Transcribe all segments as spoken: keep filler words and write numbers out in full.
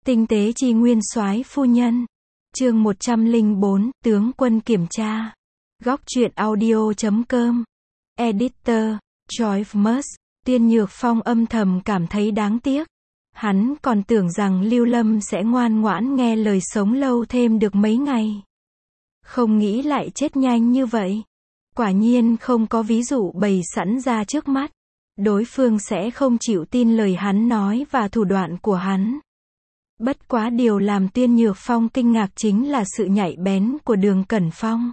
Tinh tế chi nguyên soái phu nhân. Chương một trăm lẻ bốn, tướng quân kiểm tra. Góc truyện audio chấm com. Editor, Joyce. Tiên Nhược Phong âm thầm cảm thấy đáng tiếc. Hắn còn tưởng rằng Lưu Lâm sẽ ngoan ngoãn nghe lời sống lâu thêm được mấy ngày. Không nghĩ lại chết nhanh như vậy. Quả nhiên không có ví dụ bày sẵn ra trước mắt. Đối phương sẽ không chịu tin lời hắn nói và thủ đoạn của hắn. Bất quá điều làm Tiên Nhược Phong kinh ngạc chính là sự nhạy bén của Đường Cẩn Phong.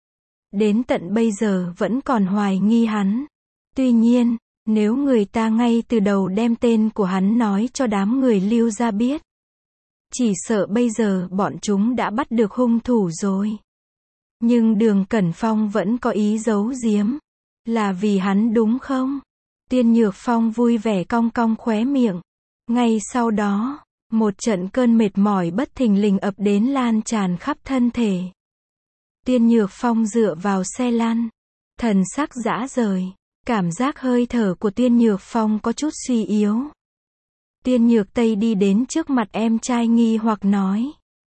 Đến tận bây giờ vẫn còn hoài nghi hắn. Tuy nhiên, nếu người ta ngay từ đầu đem tên của hắn nói cho đám người Lưu gia biết, chỉ sợ bây giờ bọn chúng đã bắt được hung thủ rồi. Nhưng Đường Cẩn Phong vẫn có ý giấu giếm. Là vì hắn đúng không? Tiên Nhược Phong vui vẻ cong cong khóe miệng. Ngay sau đó, một trận cơn mệt mỏi bất thình lình ập đến lan tràn khắp thân thể. Tiên Nhược Phong dựa vào xe lăn, thần sắc rã rời. Cảm giác hơi thở của Tiên Nhược Phong có chút suy yếu. Tiên Nhược Tây đi đến trước mặt em trai nghi hoặc nói.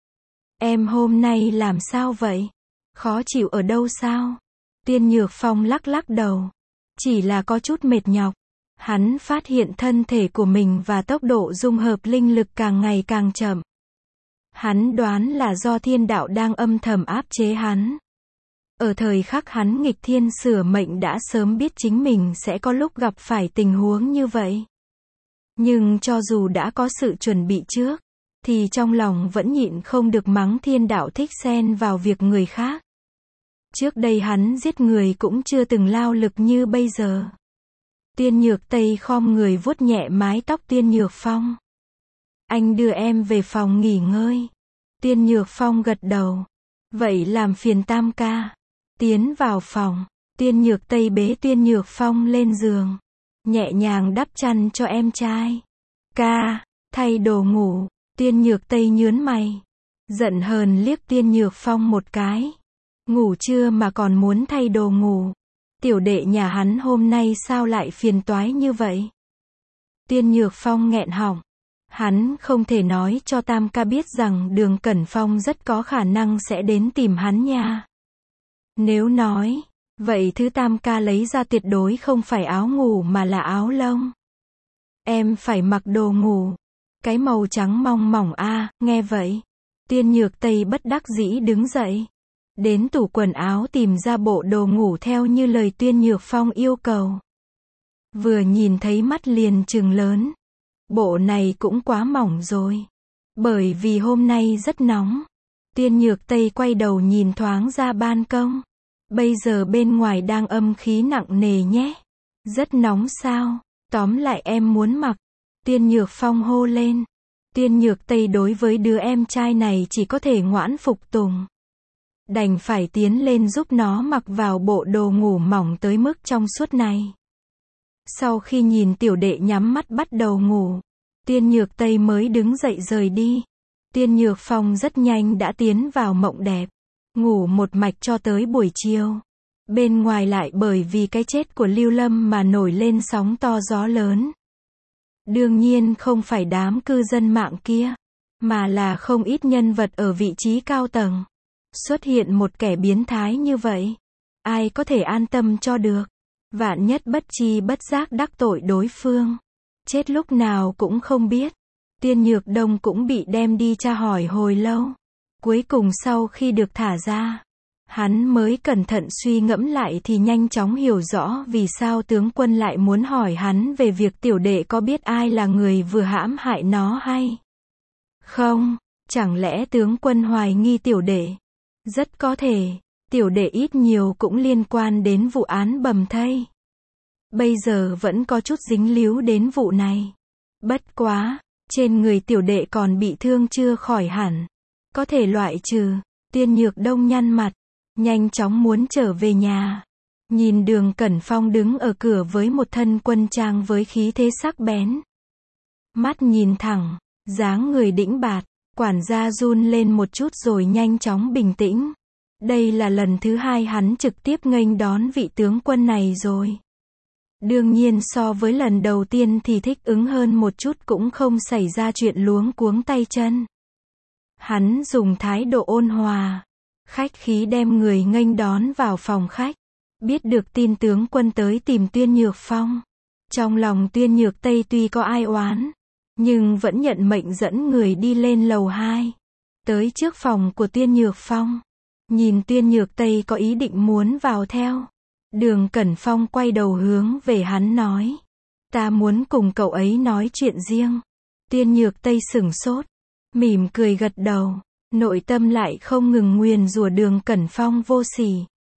Em hôm nay làm sao vậy? Khó chịu ở đâu sao? Tiên Nhược Phong lắc lắc đầu. Chỉ là có chút mệt nhọc. Hắn phát hiện thân thể của mình và tốc độ dung hợp linh lực càng ngày càng chậm. Hắn đoán là do thiên đạo đang âm thầm áp chế hắn. Ở thời khắc hắn nghịch thiên sửa mệnh đã sớm biết chính mình sẽ có lúc gặp phải tình huống như vậy. Nhưng cho dù đã có sự chuẩn bị trước, thì trong lòng vẫn nhịn không được mắng thiên đạo thích xen vào việc người khác. Trước đây hắn giết người cũng chưa từng lao lực như bây giờ. Tiên Nhược Tây khom người vuốt nhẹ mái tóc Tiên Nhược Phong. Anh đưa em về phòng nghỉ ngơi. Tiên Nhược Phong gật đầu. Vậy làm phiền Tam ca. Tiến vào phòng, Tiên Nhược Tây bế Tiên Nhược Phong lên giường. Nhẹ nhàng đắp chăn cho em trai. Ca, thay đồ ngủ. Tiên Nhược Tây nhướng mày. Giận hờn liếc Tiên Nhược Phong một cái. Ngủ trưa mà còn muốn thay đồ ngủ. Tiểu đệ nhà hắn hôm nay sao lại phiền toái như vậy? Tiên Nhược Phong nghẹn họng. Hắn không thể nói cho Tam ca biết rằng Đường Cẩn Phong rất có khả năng sẽ đến tìm hắn nha. Nếu nói, vậy thứ Tam ca lấy ra tuyệt đối không phải áo ngủ mà là áo lông. Em phải mặc đồ ngủ. Cái màu trắng mong mỏng a, à, nghe vậy. Tiên Nhược Tây bất đắc dĩ đứng dậy. Đến tủ quần áo tìm ra bộ đồ ngủ theo như lời Tiên Nhược Phong yêu cầu. Vừa nhìn thấy mắt liền trừng lớn. Bộ này cũng quá mỏng rồi. Bởi vì hôm nay rất nóng. Tiên Nhược Tây quay đầu nhìn thoáng ra ban công. Bây giờ bên ngoài đang âm khí nặng nề nhé. Rất nóng sao? Tóm lại em muốn mặc. Tiên Nhược Phong hô lên. Tiên Nhược Tây đối với đứa em trai này chỉ có thể ngoãn phục tùng. Đành phải tiến lên giúp nó mặc vào bộ đồ ngủ mỏng tới mức trong suốt này. Sau khi nhìn tiểu đệ nhắm mắt bắt đầu ngủ, Tiên Nhược Tây mới đứng dậy rời đi. Tiên Nhược Phong rất nhanh đã tiến vào mộng đẹp. Ngủ một mạch cho tới buổi chiều. Bên ngoài lại bởi vì cái chết của Lưu Lâm mà nổi lên sóng to gió lớn. Đương nhiên không phải đám cư dân mạng kia, mà là không ít nhân vật ở vị trí cao tầng. Xuất hiện một kẻ biến thái như vậy, ai có thể an tâm cho được. Vạn nhất bất chi bất giác đắc tội đối phương, chết lúc nào cũng không biết. Tiên Nhược Đông cũng bị đem đi tra hỏi hồi lâu. Cuối cùng sau khi được thả ra, hắn mới cẩn thận suy ngẫm lại thì nhanh chóng hiểu rõ vì sao tướng quân lại muốn hỏi hắn về việc tiểu đệ có biết ai là người vừa hãm hại nó hay không. Chẳng lẽ tướng quân hoài nghi tiểu đệ? Rất có thể, tiểu đệ ít nhiều cũng liên quan đến vụ án bầm thây. Bây giờ vẫn có chút dính líu đến vụ này. Bất quá, trên người tiểu đệ còn bị thương chưa khỏi hẳn. Có thể loại trừ. Tiên Nhược Đông nhăn mặt, nhanh chóng muốn trở về nhà. Nhìn Đường Cẩn Phong đứng ở cửa với một thân quân trang với khí thế sắc bén. Mắt nhìn thẳng, dáng người đĩnh bạt. Quản gia run lên một chút rồi nhanh chóng bình tĩnh. Đây là lần thứ hai hắn trực tiếp nghênh đón vị tướng quân này rồi. Đương nhiên so với lần đầu tiên thì thích ứng hơn một chút cũng không xảy ra chuyện luống cuống tay chân. Hắn dùng thái độ ôn hòa, khách khí đem người nghênh đón vào phòng khách. Biết được tin tướng quân tới tìm Tuyên Nhược Phong. Trong lòng Tuyên Nhược Tây tuy có ai oán, nhưng vẫn nhận mệnh dẫn người đi lên lầu hai. Tới trước phòng của Tuyên Nhược Phong. Nhìn Tuyên Nhược Tây có ý định muốn vào theo. Đường Cẩn Phong quay đầu hướng về hắn nói. Ta muốn cùng cậu ấy nói chuyện riêng. Tuyên Nhược Tây sửng sốt. Mỉm cười gật đầu. Nội tâm lại không ngừng nguyền rủa Đường Cẩn Phong vô sỉ.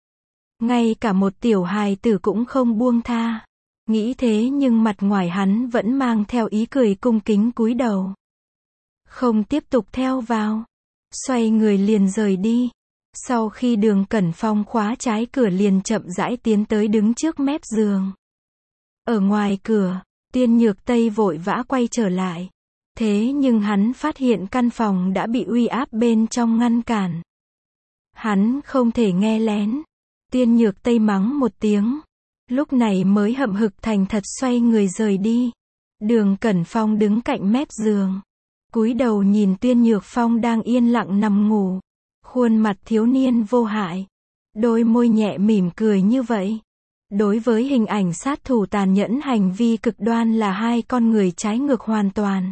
Ngay cả một tiểu hài tử cũng không buông tha. Nghĩ thế nhưng mặt ngoài hắn vẫn mang theo ý cười cung kính cúi đầu. Không tiếp tục theo vào. Xoay người liền rời đi. Sau khi Đường Cẩn Phong khóa trái cửa liền chậm rãi tiến tới đứng trước mép giường. Ở ngoài cửa, Tuyên Nhược Tây vội vã quay trở lại. Thế nhưng hắn phát hiện căn phòng đã bị uy áp bên trong ngăn cản. Hắn không thể nghe lén. Tuyên Nhược Tây mắng một tiếng. Lúc này mới hậm hực thành thật xoay người rời đi. Đường Cẩn Phong đứng cạnh mép giường. Cúi đầu nhìn Tuyên Nhược Phong đang yên lặng nằm ngủ. Khuôn mặt thiếu niên vô hại. Đôi môi nhẹ mỉm cười như vậy. Đối với hình ảnh sát thủ tàn nhẫn hành vi cực đoan là hai con người trái ngược hoàn toàn.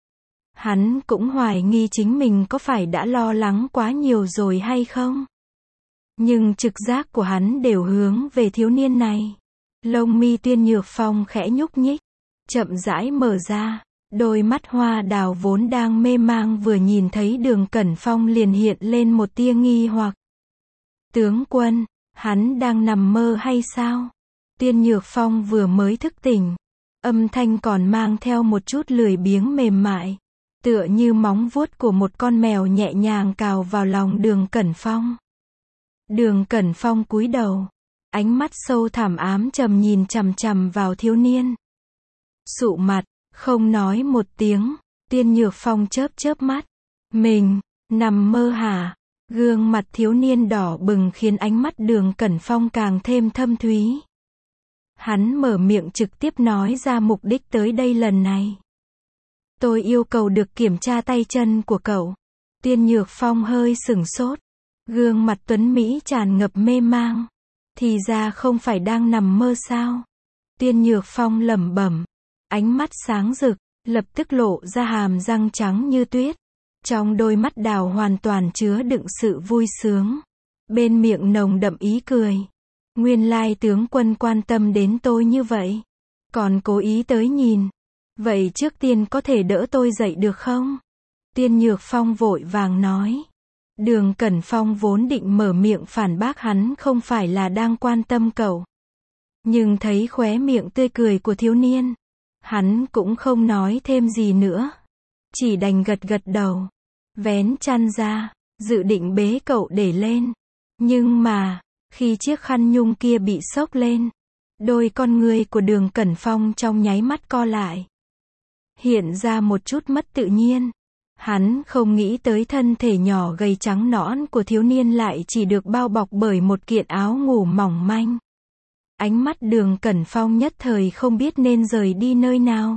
Hắn cũng hoài nghi chính mình có phải đã lo lắng quá nhiều rồi hay không. Nhưng trực giác của hắn đều hướng về thiếu niên này. Lông mi Tuyên Nhược Phong khẽ nhúc nhích. Chậm rãi mở ra. Đôi mắt hoa đào vốn đang mê mang vừa nhìn thấy Đường Cẩn Phong liền hiện lên một tia nghi hoặc. Tướng quân, hắn đang nằm mơ hay sao? Tuyên Nhược Phong vừa mới thức tỉnh. Âm thanh còn mang theo một chút lười biếng mềm mại. Tựa như móng vuốt của một con mèo nhẹ nhàng cào vào lòng Đường Cẩn Phong. Đường Cẩn Phong cúi đầu. Ánh mắt sâu thẳm ám trầm nhìn chằm chằm vào thiếu niên. Sụ mặt, không nói một tiếng. Tuyên Nhược Phong chớp chớp mắt. Mình, nằm mơ hả? Gương mặt thiếu niên đỏ bừng khiến ánh mắt Đường Cẩn Phong càng thêm thâm thúy. Hắn mở miệng trực tiếp nói ra mục đích tới đây lần này. Tôi yêu cầu được kiểm tra tay chân của cậu. Tuyên Nhược Phong hơi sửng sốt. Gương mặt tuấn Mỹ tràn ngập mê mang. Thì ra không phải đang nằm mơ sao? Tuyên Nhược Phong lẩm bẩm. Ánh mắt sáng rực, lập tức lộ ra hàm răng trắng như tuyết. Trong đôi mắt đào hoàn toàn chứa đựng sự vui sướng. Bên miệng nồng đậm ý cười. Nguyên lai tướng quân quan tâm đến tôi như vậy. Còn cố ý tới nhìn. Vậy trước tiên có thể đỡ tôi dậy được không? Tuyên Nhược Phong vội vàng nói. Đường Cẩn Phong vốn định mở miệng phản bác hắn không phải là đang quan tâm cậu. Nhưng thấy khóe miệng tươi cười của thiếu niên. Hắn cũng không nói thêm gì nữa. Chỉ đành gật gật đầu. Vén chăn ra, dự định bế cậu để lên. Nhưng mà, khi chiếc khăn nhung kia bị xốc lên, đôi con ngươi của Đường Cẩn Phong trong nháy mắt co lại. Hiện ra một chút mất tự nhiên. Hắn không nghĩ tới thân thể nhỏ gầy trắng nõn của thiếu niên lại chỉ được bao bọc bởi một kiện áo ngủ mỏng manh. Ánh mắt Đường Cẩn Phong nhất thời không biết nên rời đi nơi nào.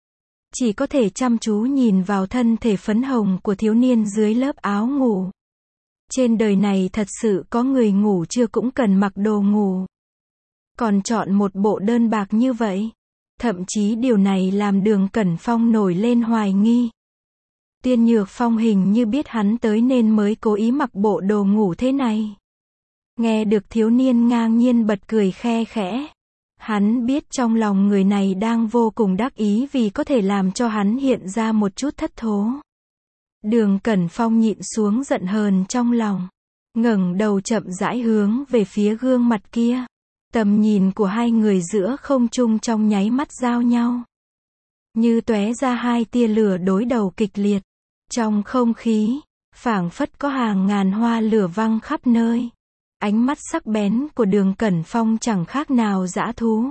Chỉ có thể chăm chú nhìn vào thân thể phấn hồng của thiếu niên dưới lớp áo ngủ. Trên đời này thật sự có người ngủ trưa cũng cần mặc đồ ngủ. Còn chọn một bộ đơn bạc như vậy. Thậm chí điều này làm Đường Cẩn Phong nổi lên hoài nghi. Tuyên Nhược Phong hình như biết hắn tới nên mới cố ý mặc bộ đồ ngủ thế này. Nghe được thiếu niên ngang nhiên bật cười khe khẽ. Hắn biết trong lòng người này đang vô cùng đắc ý vì có thể làm cho hắn hiện ra một chút thất thố. Đường Cẩn Phong nhịn xuống giận hờn trong lòng. Ngẩng đầu chậm rãi hướng về phía gương mặt kia. Tầm nhìn của hai người giữa không trung trong nháy mắt giao nhau. Như tóe ra hai tia lửa đối đầu kịch liệt. Trong không khí, phảng phất có hàng ngàn hoa lửa văng khắp nơi. Ánh mắt sắc bén của Đường Cẩn Phong chẳng khác nào dã thú.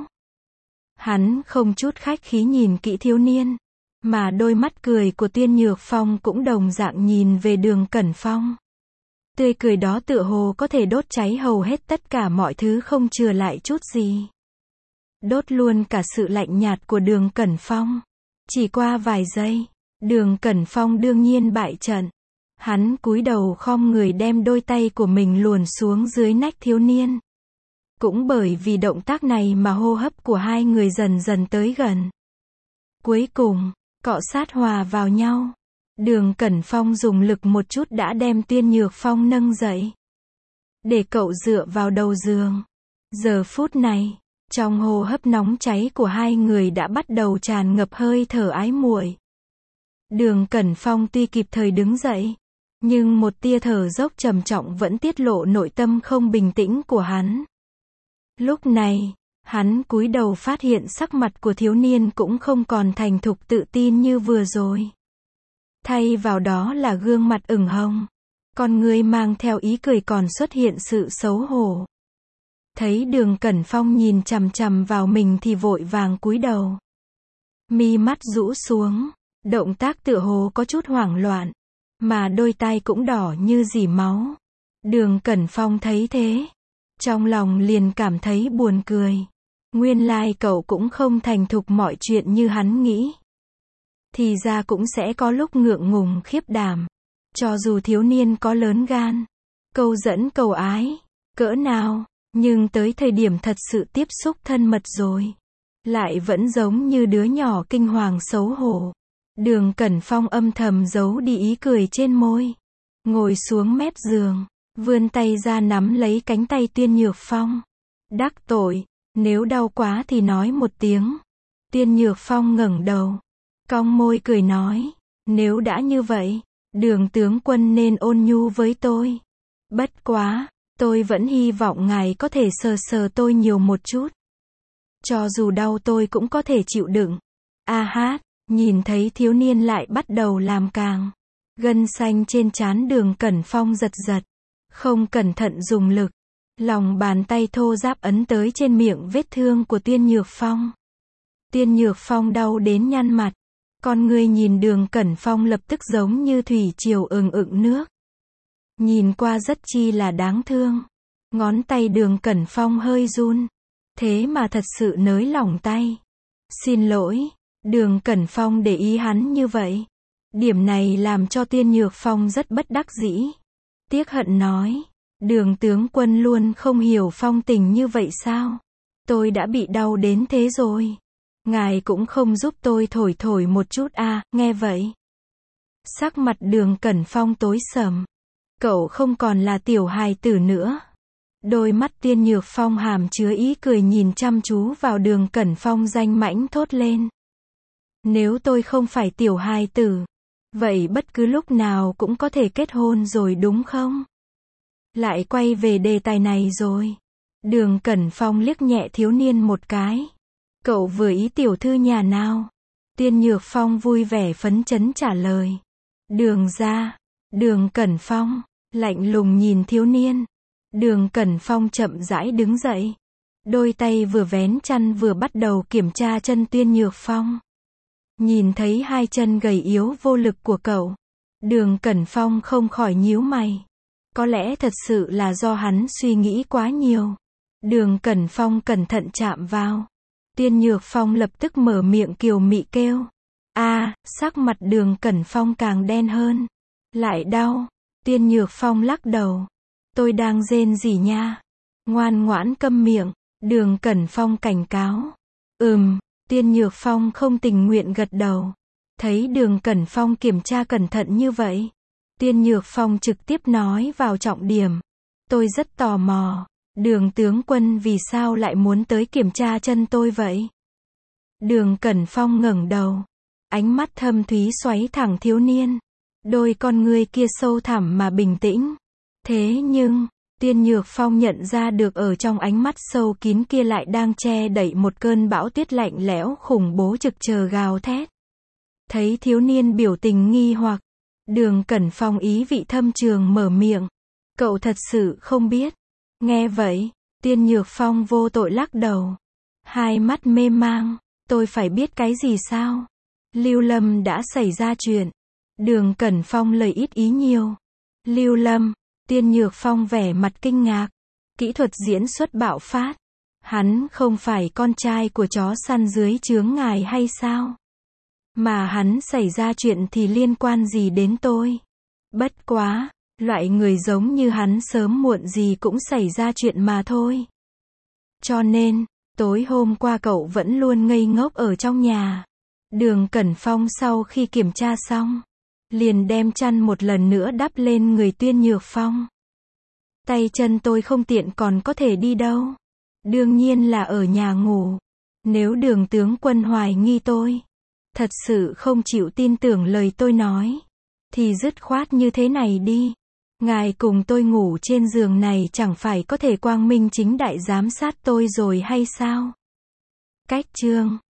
Hắn không chút khách khí nhìn kỹ thiếu niên. Mà đôi mắt cười của Tuyên Nhược Phong cũng đồng dạng nhìn về Đường Cẩn Phong. Tươi cười đó tựa hồ có thể đốt cháy hầu hết tất cả mọi thứ không chừa lại chút gì. đốt luôn cả sự lạnh nhạt của Đường Cẩn Phong. Chỉ qua vài giây, Đường Cẩn Phong đương nhiên bại trận. Hắn cúi đầu khom người đem đôi tay của mình luồn xuống dưới nách thiếu niên. Cũng bởi vì động tác này mà hô hấp của hai người dần dần tới gần. Cuối cùng, cọ sát hòa vào nhau. Đường Cẩn Phong dùng lực một chút đã đem Tiên Nhược Phong nâng dậy. Để cậu dựa vào đầu giường. Giờ phút này, trong hô hấp nóng cháy của hai người đã bắt đầu tràn ngập hơi thở ái muội. Đường Cẩn Phong tuy kịp thời đứng dậy, nhưng một tia thở dốc trầm trọng vẫn tiết lộ nội tâm không bình tĩnh của hắn. Lúc này, hắn cúi đầu phát hiện sắc mặt của thiếu niên cũng không còn thành thục tự tin như vừa rồi. Thay vào đó là gương mặt ửng hồng, con người mang theo ý cười còn xuất hiện sự xấu hổ. Thấy Đường Cẩn Phong nhìn chằm chằm vào mình thì vội vàng cúi đầu. Mi mắt rũ xuống, động tác tựa hồ có chút hoảng loạn, mà đôi tai cũng đỏ như dỉ máu. Đường Cẩn Phong thấy thế, trong lòng liền cảm thấy buồn cười. Nguyên lai cậu cũng không thành thục mọi chuyện như hắn nghĩ. Thì ra cũng sẽ có lúc ngượng ngùng khiếp đảm. Cho dù thiếu niên có lớn gan, câu dẫn cầu ái, cỡ nào, nhưng tới thời điểm thật sự tiếp xúc thân mật rồi, lại vẫn giống như đứa nhỏ kinh hoàng xấu hổ. Đường Cẩn Phong âm thầm giấu đi ý cười trên môi. Ngồi xuống mép giường, vươn tay ra nắm lấy cánh tay Tiên Nhược Phong. Đắc tội, nếu đau quá thì nói một tiếng. Tiên Nhược Phong ngẩng đầu, cong môi cười nói, nếu đã như vậy, Đường tướng quân nên ôn nhu với tôi. Bất quá, tôi vẫn hy vọng ngài có thể sờ sờ tôi nhiều một chút. Cho dù đau tôi cũng có thể chịu đựng. A hát, nhìn thấy thiếu niên lại bắt đầu làm càng. Gân xanh trên trán Đường Cẩn Phong giật giật. Không cẩn thận dùng lực. Lòng bàn tay thô ráp ấn tới trên miệng vết thương của Tiên Nhược Phong. Tiên Nhược Phong đau đến nhăn mặt. Con người nhìn Đường Cẩn Phong lập tức giống như thủy triều ừng ựng nước. Nhìn qua rất chi là đáng thương. Ngón tay Đường Cẩn Phong hơi run. Thế mà thật sự nới lỏng tay. Xin lỗi, Đường Cẩn Phong để ý hắn như vậy. Điểm này làm cho Tiên Nhược Phong rất bất đắc dĩ. Tiếc hận nói, Đường tướng quân luôn không hiểu phong tình như vậy sao? Tôi đã bị đau đến thế rồi. Ngài cũng không giúp tôi thổi thổi một chút à, nghe vậy. Sắc mặt Đường Cẩn Phong tối sầm. Cậu không còn là tiểu hài tử nữa. Đôi mắt Tiên Nhược Phong hàm chứa ý cười nhìn chăm chú vào Đường Cẩn Phong danh mãnh thốt lên. Nếu tôi không phải tiểu hài tử, vậy bất cứ lúc nào cũng có thể kết hôn rồi đúng không? Lại quay về đề tài này rồi. Đường Cẩn Phong liếc nhẹ thiếu niên một cái. Cậu vừa ý tiểu thư nhà nào? Tiên Nhược Phong vui vẻ phấn chấn trả lời. Đường gia. Đường Cẩn Phong lạnh lùng nhìn thiếu niên. Đường Cẩn Phong chậm rãi đứng dậy. Đôi tay vừa vén chăn vừa bắt đầu kiểm tra chân Tiên Nhược Phong. Nhìn thấy hai chân gầy yếu vô lực của cậu, Đường Cẩn Phong không khỏi nhíu mày. Có lẽ thật sự là do hắn suy nghĩ quá nhiều. Đường Cẩn Phong cẩn thận chạm vào. Tiên Nhược Phong lập tức mở miệng kiều mị kêu. A, à, sắc mặt Đường Cẩn Phong càng đen hơn. Lại đau. Tiên Nhược Phong lắc đầu. Tôi đang rên rỉ nha. Ngoan ngoãn câm miệng. Đường Cẩn Phong cảnh cáo. Ừm, Tiên Nhược Phong không tình nguyện gật đầu. Thấy Đường Cẩn Phong kiểm tra cẩn thận như vậy, Tiên Nhược Phong trực tiếp nói vào trọng điểm. Tôi rất tò mò. Đường tướng quân vì sao lại muốn tới kiểm tra chân tôi vậy? Đường Cẩn Phong ngẩng đầu. Ánh mắt thâm thúy xoáy thẳng thiếu niên. Đôi con ngươi kia sâu thẳm mà bình tĩnh. Thế nhưng, Tiên Nhược Phong nhận ra được ở trong ánh mắt sâu kín kia lại đang che đậy một cơn bão tuyết lạnh lẽo khủng bố trực chờ gào thét. Thấy thiếu niên biểu tình nghi hoặc, Đường Cẩn Phong ý vị thâm trường mở miệng. Cậu thật sự không biết. Nghe vậy, Tiên Nhược Phong vô tội lắc đầu. Hai mắt mê mang, tôi phải biết cái gì sao? Lưu Lâm đã xảy ra chuyện. Đường Cẩn Phong lời ít ý nhiều. Lưu Lâm, Tiên Nhược Phong vẻ mặt kinh ngạc. Kỹ thuật diễn xuất bạo phát. Hắn không phải con trai của chó săn dưới trướng ngài hay sao? Mà hắn xảy ra chuyện thì liên quan gì đến tôi? Bất quá, loại người giống như hắn sớm muộn gì cũng xảy ra chuyện mà thôi. Cho nên, tối hôm qua cậu vẫn luôn ngây ngốc ở trong nhà. Đường Cẩn Phong sau khi kiểm tra xong, liền đem chăn một lần nữa đắp lên người Tuyên Nhược Phong. Tay chân tôi không tiện còn có thể đi đâu. Đương nhiên là ở nhà ngủ. Nếu Đường tướng quân hoài nghi tôi, thật sự không chịu tin tưởng lời tôi nói, thì dứt khoát như thế này đi. Ngài cùng tôi ngủ trên giường này chẳng phải có thể quang minh chính đại giám sát tôi rồi hay sao? Cách chương